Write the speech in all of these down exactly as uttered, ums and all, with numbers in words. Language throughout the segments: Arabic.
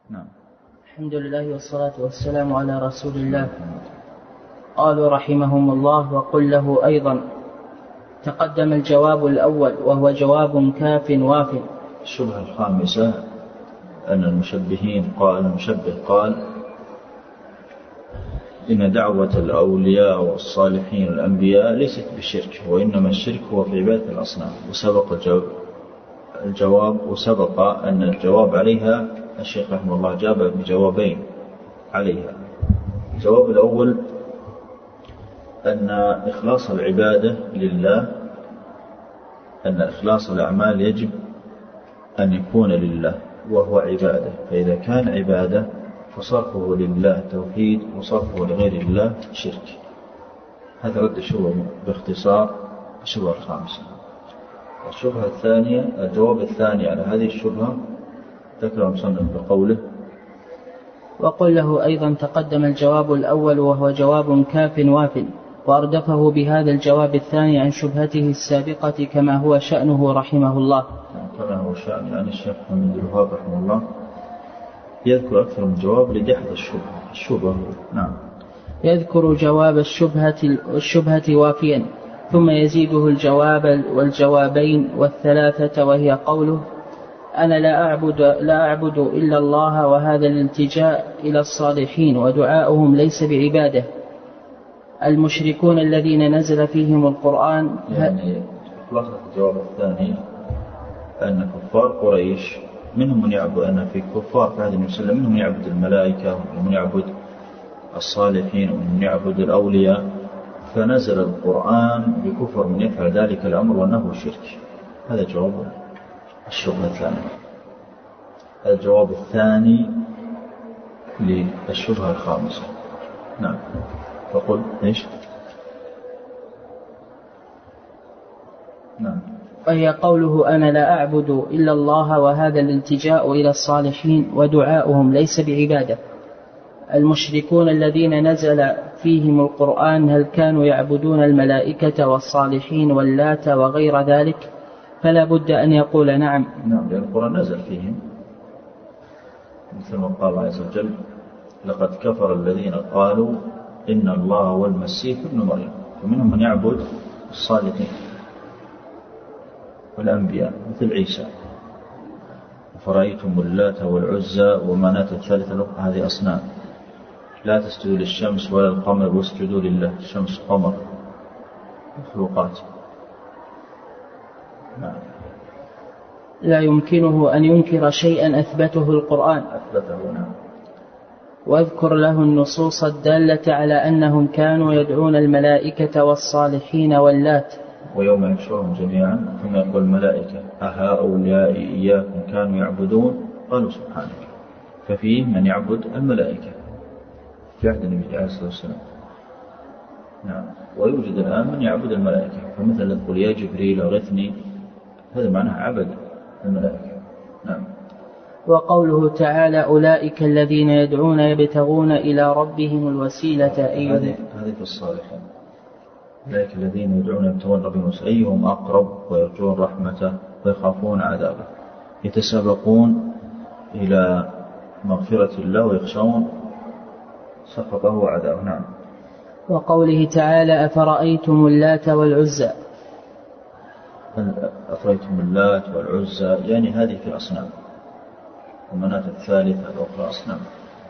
نعم. الحمد لله والصلاة والسلام على رسول الله. قالوا رحمهم الله: وقل له أيضا. تقدم الجواب الأول وهو جواب كاف واف. الشبهة الخامسة أن المشبهين قال المشبه قال إن دعوة الأولياء والصالحين الأنبياء ليست بشرك، وإنما الشرك هو في عبادة الأصنام. وسبق الجواب وسبق أن الجواب عليها الشيخ رحمه الله جاب بجوابين عليها. الجواب الأول أن إخلاص العبادة لله، أن إخلاص الأعمال يجب أن يكون لله وهو عبادة، فإذا كان عبادة فصرفه لله توحيد وصرفه لغير الله شرك. هذا رد الشبهة باختصار الشبهة الخامسة. الشبهة الثانية، الجواب الثاني على هذه الشبهة ذكر المصنف بقوله: وقل له أيضا. تقدم الجواب الأول وهو جواب كاف واف، وأردفه بهذا الجواب الثاني عن شبهته السابقة كما هو شأنه رحمه الله. كما هو شأن يعني الشيخ محمد الوهاب رحمه الله يذكر أكثر من جواب لدحض الشبهة. الشبهة نعم. يذكر جواب الشبهة الشبهة وافيا، ثم يزيده الجواب والجوابين والثلاثة، وهي قوله: أنا لا أعبد, لا أعبد إلا الله، وهذا الالتجاء إلى الصالحين ودعاؤهم ليس بعبادة. المشركون الذين نزل فيهم القرآن. يعني خلاصة الجواب الثاني أن كفار قريش منهم من يعبد، أن في كفار في هذه المسلمة منهم من يعبد الملائكة ومن يعبد الصالحين ومن يعبد الأولياء، فنزل القرآن بكفر من يفعل ذلك الأمر وأنه شرك. هذا جواب الشبهة الثانية. الجواب الثاني للشبهة الخامسة. نعم. فقل إيش؟ نعم. وهي قوله: أنا لا أعبد إلا الله، وهذا الالتجاء إلى الصالحين ودعاؤهم ليس بعبادة. المشركون الذين نزل فيهم القرآن هل كانوا يعبدون الملائكة والصالحين واللات وغير ذلك؟ فلا بد أن يقول نعم. نعم، لأن القرآن نزل فيهم، مثل ما قال الله عز وجل: لقد كفر الذين قالوا إن الله هو المسيح ابن مريم. فمنهم من يعبد الصالحين والأنبياء مثل عيسى. فرأيتم اللات والعزى ومناة الثالثة الأخرى، هذه أصنام. لا تسجدوا للشمس ولا القمر واسجدوا لله. الشمس قمر مخلوقات. نعم. لا يمكنه أن ينكر شيئا أثبته القرآن. أثبته. نعم. واذكر له النصوص الدالة على أنهم كانوا يدعون الملائكة والصالحين واللات. ويوم يحشرهم جميعا ثم يقول الملائكة: أهؤلاء إياكم كانوا يعبدون؟ قالوا سبحانك. ففيه من يعبد الملائكة في عهد النبي عليه الصلاة والسلام. نعم. ويوجد الآن من يعبد الملائكة، فمثل يقول: يا جبريل أغثني، هذا معناه عبد الملائكة. نعم. وقوله تعالى: أولئك الذين يدعون يبتغون إلى ربهم الوسيلة أيهم. هذه في الصالحين. أولئك الذين يدعون يبتغون ربهم الوسيلة أيهم أقرب ويرجون رحمته ويخافون عذابه، يتسابقون إلى مغفرة الله ويخشون سخطه وعذابه. نعم. وقوله تعالى: أفرأيتم اللات والعزى. أفرأيتم اللات والعزى يعني هذه في الأصنام، ومناة الثالثة الأخرى أصنام.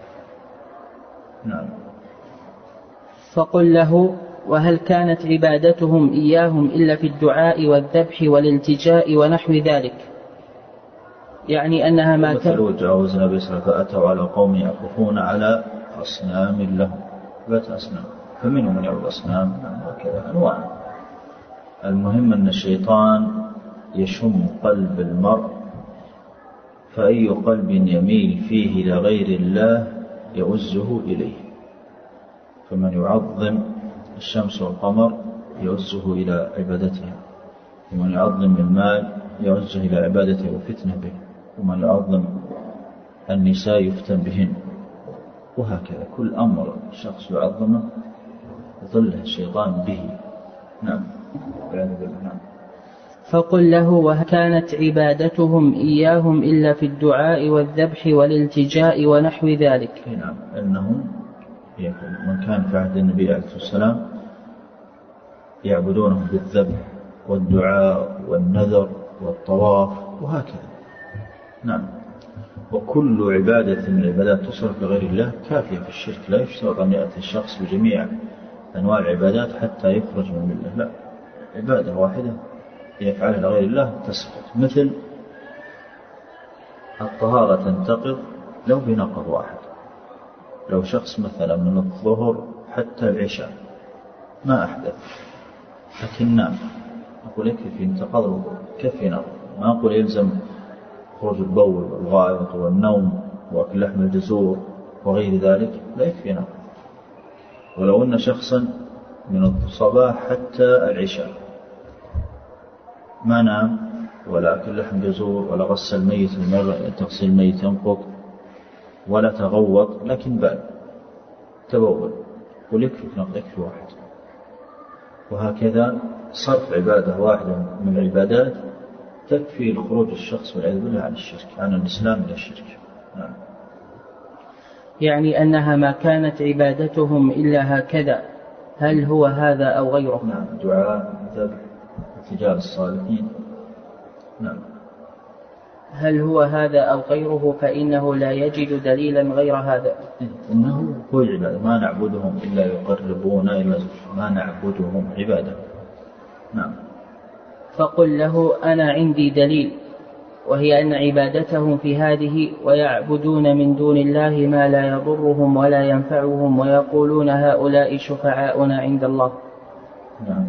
نعم. فقل له: وهل كانت عبادتهم إياهم إلا في الدعاء والذبح والالتجاء ونحو ذلك؟ يعني أنها ما كانت. مثلوا جاوزنا بيسر فأتوا على قوم يعكفون على أصنام لهم. بات أصنام، فمنهم من يعبد أصنام وكذا أنواع. المهم أن الشيطان يشم قلب المرء، فأي قلب يميل فيه لغير الله يؤزه إليه. فمن يعظم الشمس والقمر يؤزه إلى عبادتها، ومن يعظم المال يؤزه إلى عبادته وفتنه به، ومن يعظم النساء يفتن بهن، وهكذا كل أمر شخص يعظمه يظله الشيطان به. نعم. نعم. فقل له وكانت عبادتهم إياهم إلا في الدعاء والذبح والالتجاء ونحو ذلك. نعم، أنهم من كان في عهد النبي عليه الصلاة والسلام يعبدونهم بالذبح والدعاء والنذر والطواف وهكذا. نعم، وكل عبادة من العبادات تصرف لغير الله كافية في الشرك. لا يشترط أن يأتي الشخص بجميع أنواع العبادات حتى يخرج من الملة، لا، عبادة واحدة يفعلها لغير الله تسقط. مثل الطهارة تنتقض لو بنقض واحد. لو شخص مثلا من الظهر حتى العشاء ما أحدث لكن نام، أقول يكفي انتقض الوضوء، كفي نقض، ما أقول يلزم خروج البول والغائط والنوم وأكل لحم الجزور وغير ذلك، لا يكفي نقض. ولو أن شخصا من الصباح حتى العشاء ما نام ولا أكل لحم جزور ولا غسل ميت تغسيل ميت ينقض ولا تغوط، لكن بال تبول وليكفي في نقض، يكفي واحد. وهكذا صرف عبادة واحدة من العبادات تكفي لخروج الشخص والعياذ بالله عن الشرك، عن الإسلام إلى الشرك. نعم. يعني أنها ما كانت عبادتهم إلا هكذا، هل هو هذا أو غيره؟ نعم، دعاء، ذبح، التجاه الصالحين. نعم. هل هو هذا أو غيره فإنه لا يجد دليلا غير هذا. إنه هو العبادة، ما نعبدهم إلا يقربونا إلى زلفى، ما نعبدهم عبادة. نعم. فقل له أنا عندي دليل، وهي أن عبادتهم في هذه ويعبدون من دون الله ما لا يضرهم ولا ينفعهم ويقولون هؤلاء شفعاؤنا عند الله. نعم.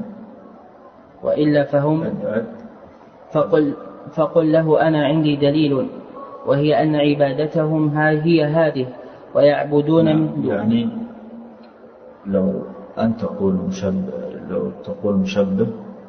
وإلا فهم فقل, فقل له أنا عندي دليل، وهي أن عبادتهم هي هذه ويعبدون نعم. من دون. يعني لو أن تقول مشبه، لو تقول مشبه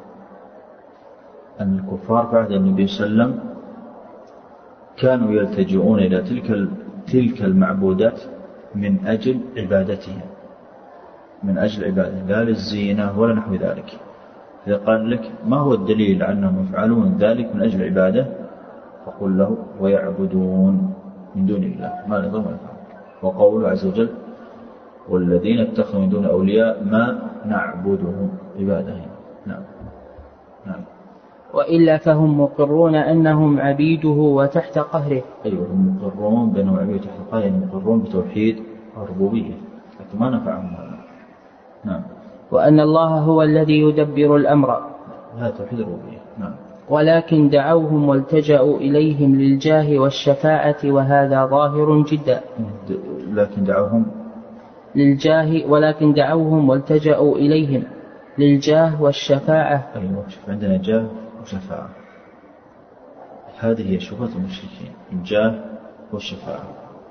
أن الكفار بعد النبي صلى الله عليه وسلم كانوا يلتجئون إلى تلك تلك المعبودات من أجل عبادتهم، من أجل عبادتهم، لا للزينة ولا نحو ذلك. إذا قال لك ما هو الدليل أنهم يفعلون ذلك من أجل عبادة، فقل له ويعبدون من دون الله ما لا يضر ولا ينفع. وقوله عز وجل والذين اتخذوا من دون أولياء ما نعبدهم عبادة. نعم. نعم. وإلا فهم مقرون أنهم عبيده وتحت قهره. أيوة، هم مقرون بأنهم عبيده تحت قهره، يعني مقرون بتوحيد الربوبية، لكن ما نفعهم هذا. نعم. وأن الله هو الذي يدبر الأمر، هذا توحيد الربوبية. نعم. ولكن دعوهم والتجأوا إليهم للجاه والشفاعة، وهذا ظاهر جدا. لكن دعوهم للجاه ولكن دعوهم والتجأوا إليهم للجاه والشفاعة. أيوة، شوف عندنا جاه وشفاعة، هذه هي شبهة المشركين، الجاه والشفاعة.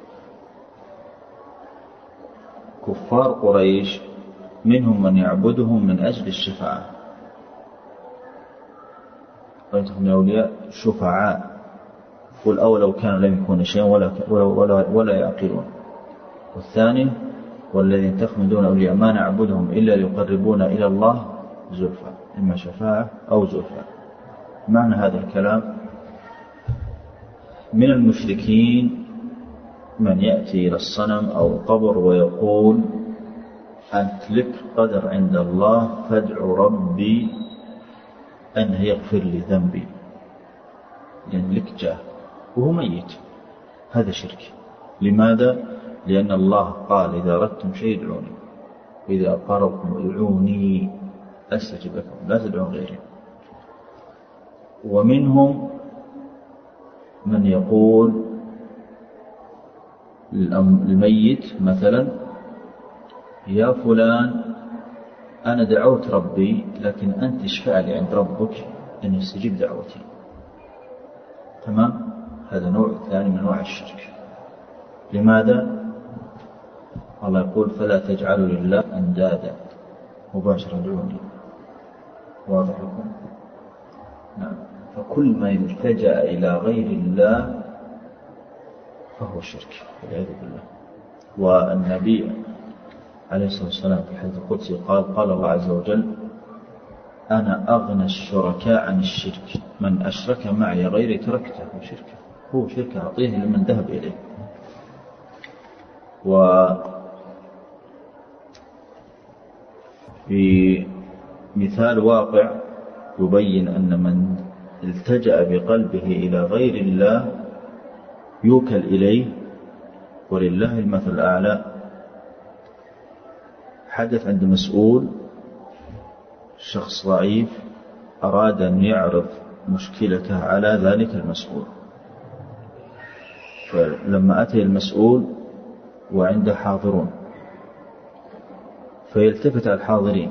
كفار قريش منهم من يعبدهم من أجل الشفاعة، ويتخذون أولياء شفعاء، قل أو لو كان لم يكون شيئا ولا, ولا, ولا, ولا يعقلون. والثاني والذين اتخذوا دون أولياء ما نعبدهم إلا ليقربونا إلى الله زلفى، إما شفاعة أو زلفى. معنى هذا الكلام من المشركين من يأتي إلى الصنم أو القبر ويقول أنت لك قدر عند الله فادعو ربي أن يغفر لي ذنبي، لأن لك جاه وهو ميت. هذا شرك. لماذا؟ لأن الله قال إذا أردتم شيء ادعوني، وإذا أقربكم ادعوني أستجب لكم، لا تدعون غيري. ومنهم من يقول للميت مثلا يا فلان أنا دعوت ربي لكن أنت اشفع لي عند ربك أن يستجيب دعوتي. تمام؟ هذا نوع ثاني من أنواع الشرك. لماذا؟ الله يقول فلا تجعلوا لله أندادا مباشرة ادعوني. واضح لكم؟ نعم. فكل ما يلتجأ إلى غير الله فهو شرك والعياذ بالله. والنبي عليه الصلاة والسلام في الحديث القدسي قال قال الله عز وجل أنا أغنى الشركاء عن الشرك، من أشرك معي غيري تركته شركه، هو شركة أعطيه لمن ذهب إليه. وفي مثال واقع يبين أن من التجأ بقلبه إلى غير الله يوكل إليه، ولله المثل الأعلى. حدث عند مسؤول شخص ضعيف أراد أن يعرض مشكلته على ذلك المسؤول، فلما أتي المسؤول وعنده حاضرون فيلتفت على الحاضرين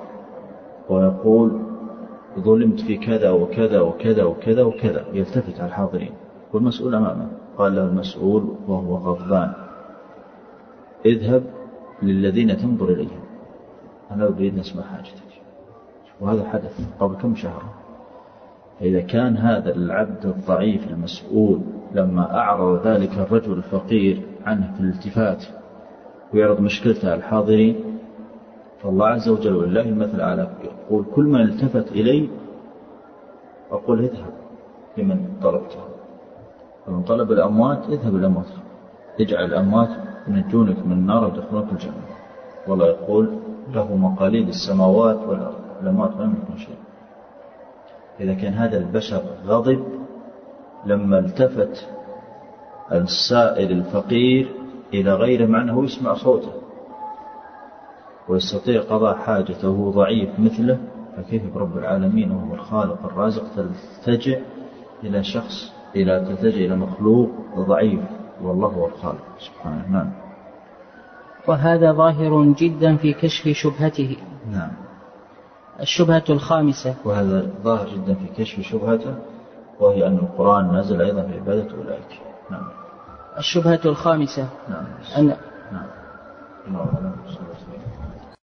ويقول ظلمت في كذا وكذا وكذا وكذا وكذا، يلتفت على الحاضرين والمسؤول أمامه. قال له المسؤول وهو غضبان اذهب للذين تنظر إليهم، أنا أريد نسمع حاجتك. وهذا حدث قبل كم شهر. إذا كان هذا العبد الضعيف المسؤول لما أعرض ذلك الرجل الفقير عنه في الالتفات ويعرض مشكلته على الحاضرين، فالله عز وجل ولله المثل على يقول كل من التفت إلي أقول اذهب لمن طلبته، فمن طلب الأموات اذهب الأموات، اجعل الأموات ينجونك من النار ودخلوك الجنة. والله يقول له مقاليد السماوات والأرض، الأموات لم يكن شيء. إذا كان هذا البشر غضب لما التفت السائل الفقير إلى غيره مع أنه يسمع صوته ويستطيع قضاء حاجته وهو ضعيف مثله، فكيف برب العالمين وهو الخالق الرازق تلتجئ إلى شخص إلى تلتجئ إلى مخلوق ضعيف والله هو الخالق سبحانه. نعم. وهذا ظاهر جدا في كشف شبهته. نعم. الشبهة الخامسة، وهذا ظاهر جدا في كشف شبهته، وهي أن القرآن نزل أيضا في عبادة أولئك. نعم. الشبهة الخامسة نعم. أن نعم.